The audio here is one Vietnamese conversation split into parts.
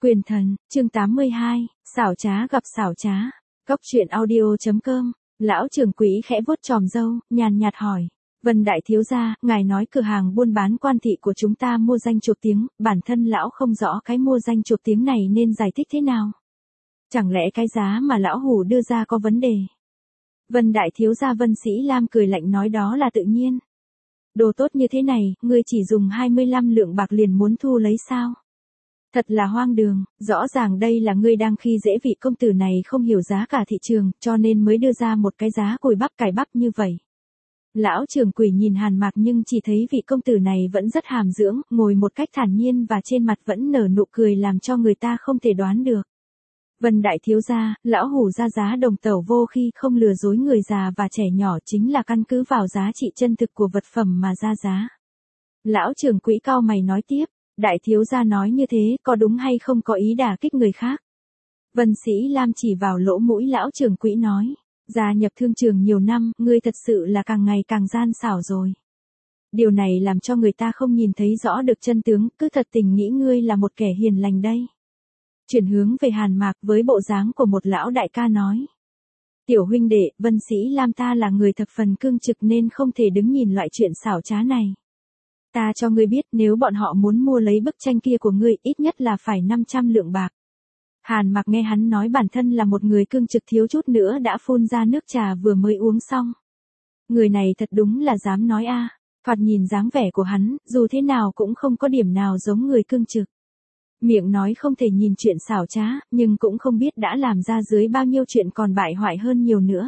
Quyền thần, chương 82, xảo trá gặp xảo trá. Cóc truyện audio.com, lão trưởng quỹ khẽ vuốt chòm râu, nhàn nhạt hỏi. Vân đại thiếu gia, ngài nói cửa hàng buôn bán Quan thị của chúng ta mua danh chuộc tiếng, bản thân lão không rõ cái mua danh chuộc tiếng này nên giải thích thế nào. Chẳng lẽ cái giá mà lão hủ đưa ra có vấn đề? Vân đại thiếu gia Vân Sĩ Lam cười lạnh nói đó là tự nhiên. Đồ tốt như thế này, ngươi chỉ dùng 25 lượng bạc liền muốn thu lấy sao? Thật là hoang đường, rõ ràng đây là ngươi đang khi dễ vị công tử này không hiểu giá cả thị trường, cho nên mới đưa ra một cái giá cùi bắp cải bắp như vậy. Lão trưởng quỷ nhìn Hàn Mạc nhưng chỉ thấy vị công tử này vẫn rất hàm dưỡng, ngồi một cách thản nhiên và trên mặt vẫn nở nụ cười làm cho người ta không thể đoán được. Vân đại thiếu gia, lão hủ ra giá đồng tẩu vô khi không lừa dối người già và trẻ nhỏ chính là căn cứ vào giá trị chân thực của vật phẩm mà ra giá. Lão trưởng quỹ cau mày nói tiếp. Đại thiếu gia nói như thế có đúng hay không có ý đả kích người khác? Vân Sĩ Lam chỉ vào lỗ mũi lão trưởng quỹ nói. Gia nhập thương trường nhiều năm, ngươi thật sự là càng ngày càng gian xảo rồi. Điều này làm cho người ta không nhìn thấy rõ được chân tướng, cứ thật tình nghĩ ngươi là một kẻ hiền lành đây. Chuyển hướng về Hàn Mạc với bộ dáng của một lão đại ca nói. Tiểu huynh đệ, Vân Sĩ Lam ta là người thập phần cương trực nên không thể đứng nhìn loại chuyện xảo trá này. Ta cho ngươi biết nếu bọn họ muốn mua lấy bức tranh kia của ngươi ít nhất là phải 500 lượng bạc. Hàn Mạc nghe hắn nói bản thân là một người cương trực thiếu chút nữa đã phun ra nước trà vừa mới uống xong. Người này thật đúng là dám nói a. Thoạt nhìn dáng vẻ của hắn, dù thế nào cũng không có điểm nào giống người cương trực. Miệng nói không thể nhìn chuyện xảo trá, nhưng cũng không biết đã làm ra dưới bao nhiêu chuyện còn bại hoại hơn nhiều nữa.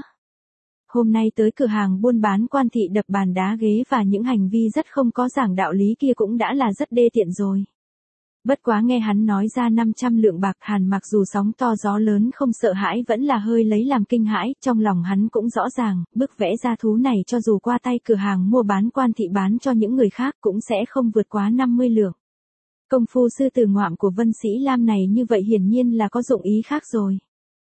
Hôm nay tới cửa hàng buôn bán Quan thị đập bàn đá ghế và những hành vi rất không có giảng đạo lý kia cũng đã là rất đê tiện rồi. Bất quá nghe hắn nói ra 500 lượng bạc, Hàn Mặc dù sóng to gió lớn không sợ hãi vẫn là hơi lấy làm kinh hãi, trong lòng hắn cũng rõ ràng, bức vẽ ra thú này cho dù qua tay cửa hàng mua bán Quan thị bán cho những người khác cũng sẽ không vượt quá 50 lượng. Công phu sư tử ngoạm của Vân Sĩ Lam này như vậy hiển nhiên là có dụng ý khác rồi.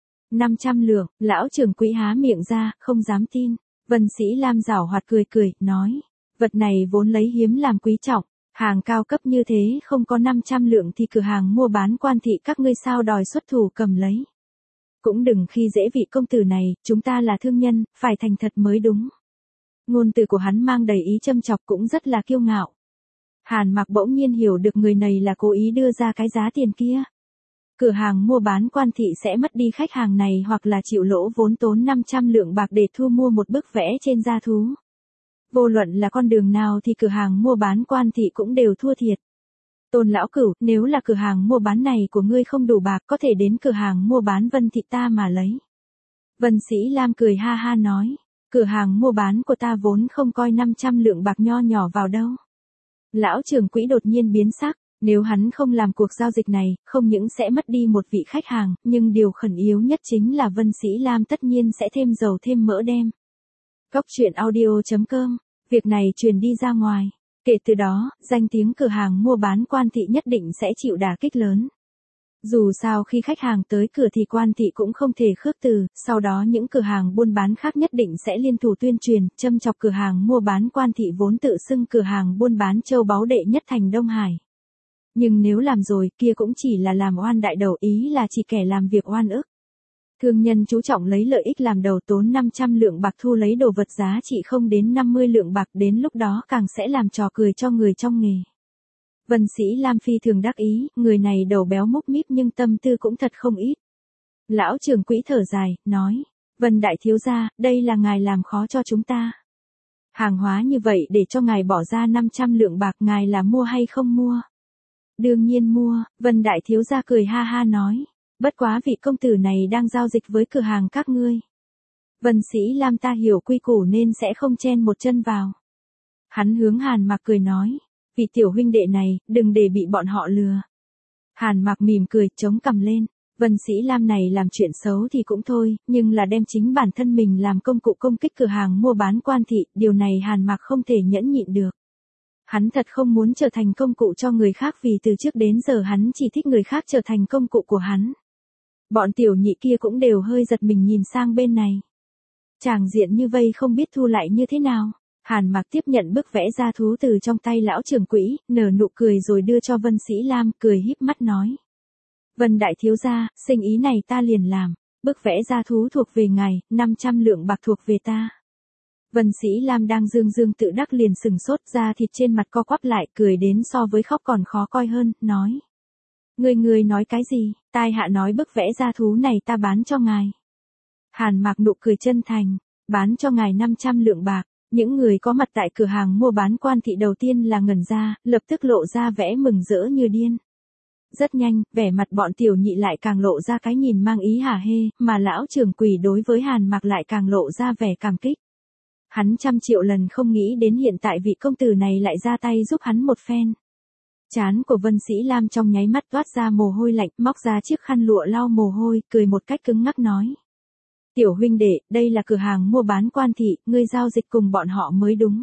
500 lượng, lão trưởng quỹ há miệng ra, không dám tin. Vân Sĩ Lam giảo hoạt cười, nói. Vật này vốn lấy hiếm làm quý trọng, hàng cao cấp như thế không có 500 lượng thì cửa hàng mua bán Quan thị các ngươi sao đòi xuất thủ cầm lấy. Cũng đừng khi dễ vị công tử này, chúng ta là thương nhân, phải thành thật mới đúng. Ngôn từ của hắn mang đầy ý châm chọc cũng rất là kiêu ngạo. Hàn Mặc bỗng nhiên hiểu được người này là cố ý đưa ra cái giá tiền kia. Cửa hàng mua bán Quan thị sẽ mất đi khách hàng này hoặc là chịu lỗ vốn tốn 500 lượng bạc để thu mua một bức vẽ trên da thú. Vô luận là con đường nào thì cửa hàng mua bán Quan thị cũng đều thua thiệt. Tôn lão cửu, nếu là cửa hàng mua bán này của ngươi không đủ bạc có thể đến cửa hàng mua bán Vân thị ta mà lấy. Vân Sĩ Lam cười ha ha nói, cửa hàng mua bán của ta vốn không coi 500 lượng bạc nho nhỏ vào đâu. Lão trưởng quỹ đột nhiên biến sắc. Nếu hắn không làm cuộc giao dịch này, không những sẽ mất đi một vị khách hàng, nhưng điều khẩn yếu nhất chính là Vân Sĩ Lam tất nhiên sẽ thêm dầu thêm mỡ đem. Cóc truyện audio.com, việc này truyền đi ra ngoài. Kể từ đó, danh tiếng cửa hàng mua bán Quan thị nhất định sẽ chịu đả kích lớn. Dù sao khi khách hàng tới cửa thì Quan thị cũng không thể khước từ, sau đó những cửa hàng buôn bán khác nhất định sẽ liên thủ tuyên truyền, châm chọc cửa hàng mua bán Quan thị vốn tự xưng cửa hàng buôn bán châu báu đệ nhất thành Đông Hải. Nhưng nếu làm rồi kia cũng chỉ là làm oan đại đầu, ý là chỉ kẻ làm việc oan ức. Thương nhân chú trọng lấy lợi ích làm đầu, tốn 500 lượng bạc thu lấy đồ vật giá trị không đến 50 lượng bạc, đến lúc đó càng sẽ làm trò cười cho người trong nghề. Vân Sĩ Lam phi thường đắc ý, người này đầu béo múc míp nhưng tâm tư cũng thật không ít. Lão trưởng quỹ thở dài, nói, Vân đại thiếu gia, đây là ngài làm khó cho chúng ta. Hàng hóa như vậy để cho ngài bỏ ra 500 lượng bạc, ngài là mua hay không mua? Đương nhiên mua, Vân đại thiếu gia cười ha ha nói. Bất quá vị công tử này đang giao dịch với cửa hàng các ngươi. Vân Sĩ Lam ta hiểu quy củ nên sẽ không chen một chân vào. Hắn hướng Hàn Mặc cười nói. Vị tiểu huynh đệ này, đừng để bị bọn họ lừa. Hàn Mặc mỉm cười, chống cằm lên. Vân Sĩ Lam này làm chuyện xấu thì cũng thôi, nhưng là đem chính bản thân mình làm công cụ công kích cửa hàng mua bán Quan thị, điều này Hàn Mặc không thể nhẫn nhịn được. Hắn thật không muốn trở thành công cụ cho người khác vì từ trước đến giờ hắn chỉ thích người khác trở thành công cụ của hắn. Bọn tiểu nhị kia cũng đều hơi giật mình nhìn sang bên này. Tràng diện như vây không biết thu lại như thế nào. Hàn Mặc tiếp nhận bức vẽ ra thú từ trong tay lão trưởng quỹ, nở nụ cười rồi đưa cho Vân Sĩ Lam, cười híp mắt nói. Vân đại thiếu gia, sinh ý này ta liền làm, bức vẽ gia thú thuộc về ngài, 500 lượng bạc thuộc về ta. Vân Sĩ Lam đang dương dương tự đắc liền sừng sốt ra thịt trên mặt co quắp lại, cười đến so với khóc còn khó coi hơn, nói. Ngươi nói cái gì, tai hạ nói bức vẽ gia thú này ta bán cho ngài. Hàn Mạc nụ cười chân thành, bán cho ngài 500 lượng bạc. Những người có mặt tại cửa hàng mua bán Quan thị đầu tiên là ngẩn ra, lập tức lộ ra vẻ mừng rỡ như điên. Rất nhanh, vẻ mặt bọn tiểu nhị lại càng lộ ra cái nhìn mang ý hả hê, mà lão trưởng quỷ đối với Hàn Mạc lại càng lộ ra vẻ cảm kích. Hắn trăm triệu lần không nghĩ đến hiện tại vị công tử này lại ra tay giúp hắn một phen. Trán của Vân Sĩ Lam trong nháy mắt toát ra mồ hôi lạnh, móc ra chiếc khăn lụa lau mồ hôi, cười một cách cứng ngắc nói. Tiểu huynh đệ, đây là cửa hàng mua bán Quan thị, ngươi giao dịch cùng bọn họ mới đúng.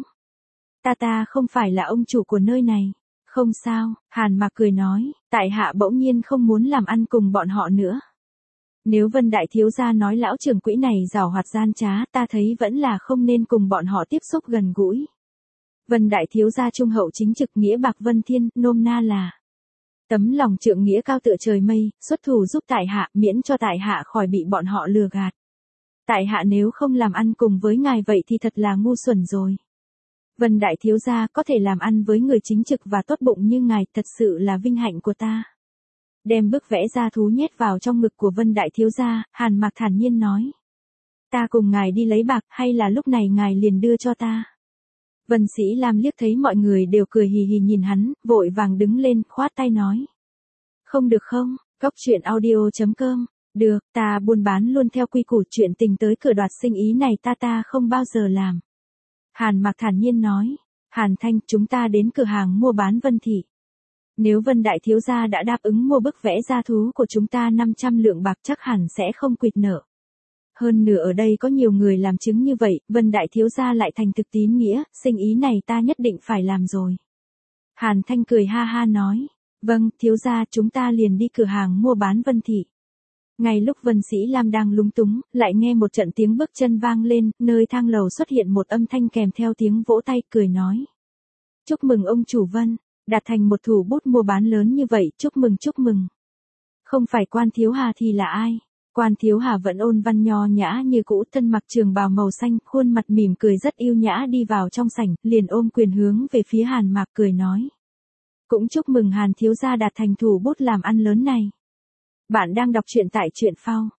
Ta không phải là ông chủ của nơi này. Không sao, Hàn Mạc cười nói, tại hạ bỗng nhiên không muốn làm ăn cùng bọn họ nữa. Nếu Vân đại thiếu gia nói lão trưởng quỹ này giàu hoạt gian trá, ta thấy vẫn là không nên cùng bọn họ tiếp xúc gần gũi. Vân đại thiếu gia trung hậu chính trực, nghĩa bạc vân thiên, nôm na là tấm lòng trượng nghĩa cao tựa trời mây, xuất thủ giúp tại hạ, miễn cho tại hạ khỏi bị bọn họ lừa gạt. Tại hạ nếu không làm ăn cùng với ngài vậy thì thật là ngu xuẩn rồi. Vân đại thiếu gia, có thể làm ăn với người chính trực và tốt bụng như ngài, thật sự là vinh hạnh của ta. Đem bức vẽ gia thú nhét vào trong ngực của Vân đại thiếu gia, Hàn Mạc thản nhiên nói. Ta cùng ngài đi lấy bạc, hay là lúc này ngài liền đưa cho ta? Vân Sĩ Lam liếc thấy mọi người đều cười hì hì nhìn hắn, vội vàng đứng lên, khoát tay nói. Không được không, coctruyện.audio.com. Được, ta buôn bán luôn theo quy củ, chuyện tình tới cửa đoạt sinh ý này ta không bao giờ làm. Hàn Mạc thản nhiên nói. Hàn Thanh, chúng ta đến cửa hàng mua bán Vân thị. Nếu Vân đại thiếu gia đã đáp ứng mua bức vẽ gia thú của chúng ta 500 lượng bạc chắc hẳn sẽ không quỵt nợ. Hơn nữa ở đây có nhiều người làm chứng như vậy, Vân đại thiếu gia lại thành thực tín nghĩa, sinh ý này ta nhất định phải làm rồi. Hàn Thanh cười ha ha nói. Vâng, thiếu gia, chúng ta liền đi cửa hàng mua bán Vân thị. Ngay lúc Vân Sĩ Lam đang lúng túng, lại nghe một trận tiếng bước chân vang lên, nơi thang lầu xuất hiện một âm thanh kèm theo tiếng vỗ tay, cười nói. Chúc mừng ông chủ Vân, đạt thành một thủ bút mua bán lớn như vậy, chúc mừng chúc mừng. Không phải Quan Thiếu Hà thì là ai? Quan Thiếu Hà vẫn ôn văn nho nhã như cũ, thân mặc trường bào màu xanh, khuôn mặt mỉm cười rất yêu nhã đi vào trong sảnh, liền ôm quyền hướng về phía Hàn Mạc cười nói. Cũng chúc mừng Hàn thiếu gia đạt thành thủ bút làm ăn lớn này. Bạn đang đọc truyện tại truyện phao,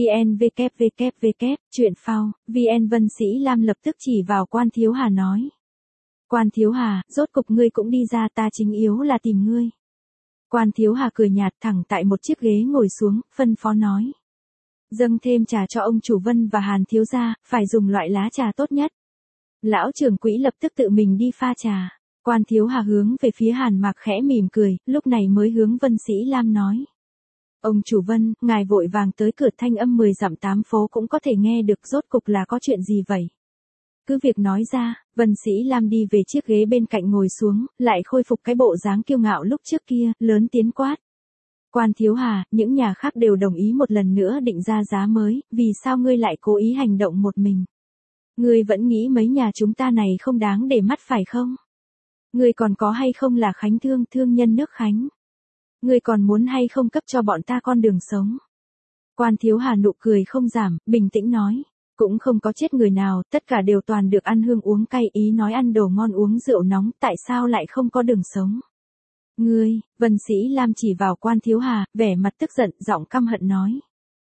truyện phao, vn. Vân Sĩ Lam lập tức chỉ vào Quan Thiếu Hà nói. Quan Thiếu Hà, rốt cục ngươi cũng đi ra, ta chính yếu là tìm ngươi. Quan Thiếu Hà cười nhạt thẳng tại một chiếc ghế ngồi xuống, phân phó nói. Dâng thêm trà cho ông chủ Vân và Hàn thiếu gia, phải dùng loại lá trà tốt nhất. Lão trưởng quỹ lập tức tự mình đi pha trà. Quan Thiếu Hà hướng về phía Hàn Mạc khẽ mỉm cười, lúc này mới hướng Vân Sĩ Lam nói. Ông chủ Vân, ngài vội vàng tới cửa, thanh âm 10 dặm 8 phố cũng có thể nghe được, rốt cục là có chuyện gì vậy? Cứ việc nói ra. Vân Sĩ Lam đi về chiếc ghế bên cạnh ngồi xuống, lại khôi phục cái bộ dáng kiêu ngạo lúc trước kia, lớn tiếng quát. Quan Thiếu Hà, những nhà khác đều đồng ý một lần nữa định ra giá mới, vì sao ngươi lại cố ý hành động một mình? Ngươi vẫn nghĩ mấy nhà chúng ta này không đáng để mắt phải không? Ngươi còn có hay không là Khánh Thương, thương nhân nước Khánh? Ngươi còn muốn hay không cấp cho bọn ta con đường sống? Quan Thiếu Hà nụ cười không giảm, bình tĩnh nói. Cũng không có chết người nào, tất cả đều toàn được ăn hương uống cay, ý nói ăn đồ ngon uống rượu nóng, tại sao lại không có đường sống? Ngươi, Vân Sĩ Lam chỉ vào Quan Thiếu Hà, vẻ mặt tức giận, giọng căm hận nói.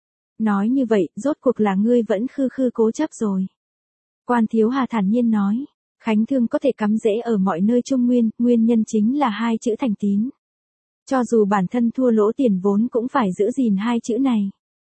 Nói như vậy, rốt cuộc là ngươi vẫn khư cố chấp rồi. Quan Thiếu Hà thản nhiên nói. Khánh Thương có thể cắm rễ ở mọi nơi Trung Nguyên, nguyên nhân chính là hai chữ thành tín. Cho dù bản thân thua lỗ tiền vốn cũng phải giữ gìn hai chữ này.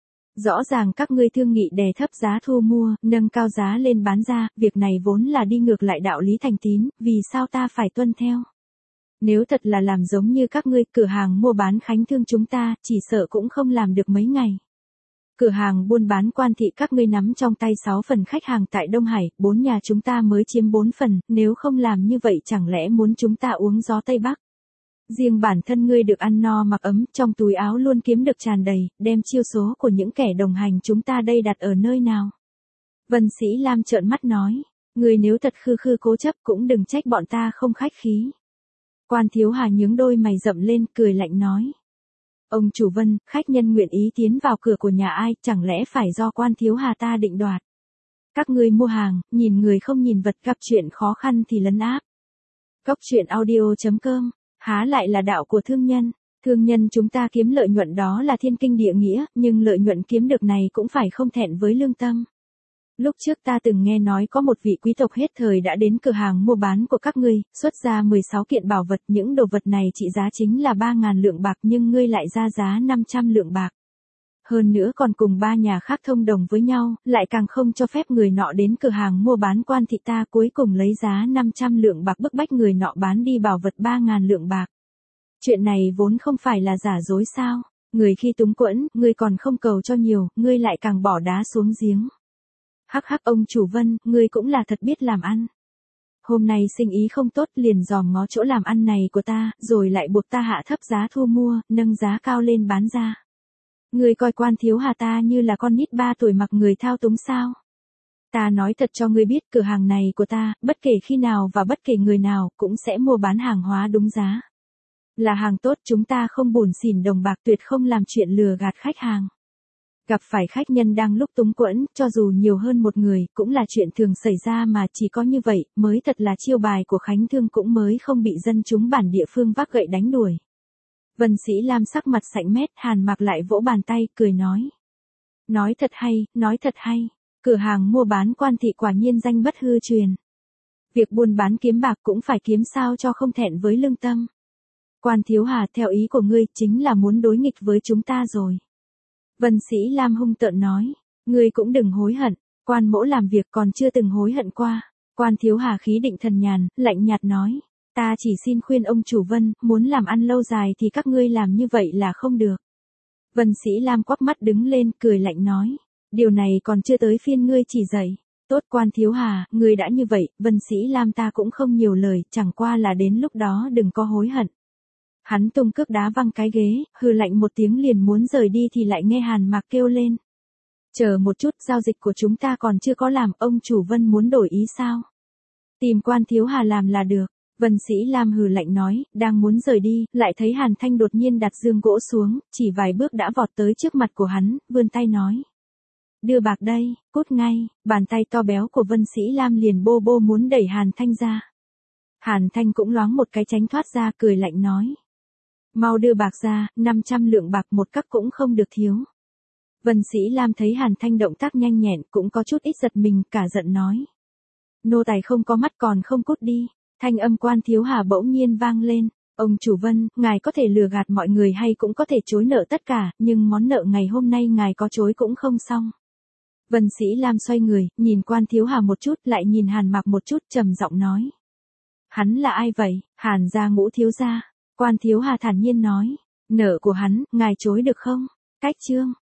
Rõ ràng các ngươi thương nghị đè thấp giá thu mua, nâng cao giá lên bán ra, việc này vốn là đi ngược lại đạo lý thành tín, vì sao ta phải tuân theo? Nếu thật là làm giống như các ngươi, cửa hàng mua bán Khánh Thương chúng ta, chỉ sợ cũng không làm được mấy ngày. Cửa hàng buôn bán Quan thị các ngươi nắm trong tay 6 phần khách hàng tại Đông Hải, 4 nhà chúng ta mới chiếm 4 phần, nếu không làm như vậy chẳng lẽ muốn chúng ta uống gió Tây Bắc? Riêng bản thân ngươi được ăn no mặc ấm, trong túi áo luôn kiếm được tràn đầy, đem chiêu số của những kẻ đồng hành chúng ta đây đặt ở nơi nào? Vân Sĩ Lam trợn mắt nói, ngươi nếu thật khư cố chấp cũng đừng trách bọn ta không khách khí. Quan Thiếu Hà nhướng đôi mày rậm lên, cười lạnh nói. Ông chủ Vân, khách nhân nguyện ý tiến vào cửa của nhà ai, chẳng lẽ phải do quan thiếu hà ta định đoạt. Các ngươi mua hàng, nhìn người không nhìn vật, gặp chuyện khó khăn thì lấn áp. Cốc truyện audio.com, há lại là đạo của thương nhân. Thương nhân chúng ta kiếm lợi nhuận đó là thiên kinh địa nghĩa, nhưng lợi nhuận kiếm được này cũng phải không thẹn với lương tâm. Lúc trước ta từng nghe nói có một vị quý tộc hết thời đã đến cửa hàng mua bán của các ngươi, xuất ra 16 kiện bảo vật, những đồ vật này trị giá chính là 3.000 lượng bạc nhưng ngươi lại ra giá 500 lượng bạc. Hơn nữa còn cùng 3 nhà khác thông đồng với nhau, lại càng không cho phép người nọ đến cửa hàng mua bán quan thị ta, cuối cùng lấy giá 500 lượng bạc bức bách người nọ bán đi bảo vật 3.000 lượng bạc. Chuyện này vốn không phải là giả dối sao? Người khi túng quẫn, ngươi còn không cầu cho nhiều, ngươi lại càng bỏ đá xuống giếng. Hắc hắc, ông chủ Vân, ngươi cũng là thật biết làm ăn. Hôm nay sinh ý không tốt liền dòm ngó chỗ làm ăn này của ta, rồi lại buộc ta hạ thấp giá thu mua, nâng giá cao lên bán ra. Ngươi coi quan thiếu hà ta như là con nít 3 tuổi mặc người thao túng sao? Ta nói thật cho ngươi biết, cửa hàng này của ta, bất kể khi nào và bất kể người nào, cũng sẽ mua bán hàng hóa đúng giá. Là hàng tốt, chúng ta không bủn xỉn đồng bạc, tuyệt không làm chuyện lừa gạt khách hàng. Gặp phải khách nhân đang lúc túng quẫn, cho dù nhiều hơn một người, cũng là chuyện thường xảy ra mà, chỉ có như vậy, mới thật là chiêu bài của Khánh Thương, cũng mới không bị dân chúng bản địa phương vác gậy đánh đuổi. Vân Sĩ Lam sắc mặt sạnh mét, Hàn Mặc lại vỗ bàn tay, cười nói. Nói thật hay, nói thật hay. Cửa hàng mua bán quan thị quả nhiên danh bất hư truyền. Việc buôn bán kiếm bạc cũng phải kiếm sao cho không thẹn với lương tâm. Quan thiếu hà, theo ý của ngươi, chính là muốn đối nghịch với chúng ta rồi. Vân Sĩ Lam hung tợn nói, ngươi cũng đừng hối hận, quan mỗ làm việc còn chưa từng hối hận qua. Quan thiếu hà khí định thần nhàn, lạnh nhạt nói, ta chỉ xin khuyên ông chủ Vân, muốn làm ăn lâu dài thì các ngươi làm như vậy là không được. Vân Sĩ Lam quắc mắt đứng lên, cười lạnh nói, điều này còn chưa tới phiên ngươi chỉ dạy. Tốt quan thiếu hà, ngươi đã như vậy, Vân Sĩ Lam ta cũng không nhiều lời, chẳng qua là đến lúc đó đừng có hối hận. Hắn tung cước đá văng cái ghế, hừ lạnh một tiếng liền muốn rời đi thì lại nghe Hàn Mặc kêu lên. Chờ một chút, giao dịch của chúng ta còn chưa có làm, ông chủ Vân muốn đổi ý sao? Tìm quan thiếu hà làm là được. Vân Sĩ Lam hừ lạnh nói, đang muốn rời đi, lại thấy Hàn Thanh đột nhiên đặt dương gỗ xuống, chỉ vài bước đã vọt tới trước mặt của hắn, vươn tay nói. Đưa bạc đây, cút ngay, bàn tay to béo của Vân Sĩ Lam liền bô bô muốn đẩy Hàn Thanh ra. Hàn Thanh cũng loáng một cái tránh thoát ra, cười lạnh nói. Mau đưa bạc ra, 500 lượng bạc một cắc cũng không được thiếu. Vân Sĩ Lam thấy Hàn Thanh động tác nhanh nhẹn, cũng có chút ít giật mình, cả giận nói. Nô tài không có mắt còn không cút đi. Thanh âm quan thiếu hà bỗng nhiên vang lên. Ông chủ Vân, ngài có thể lừa gạt mọi người hay cũng có thể chối nợ tất cả, nhưng món nợ ngày hôm nay ngài có chối cũng không xong. Vân Sĩ Lam xoay người, nhìn quan thiếu hà một chút, lại nhìn Hàn Mặc một chút, trầm giọng nói. Hắn là ai vậy? Hàn gia Ngũ thiếu gia. Quan thiếu hà thản nhiên nói. Nợ của hắn, ngài chối được không? Cách chương.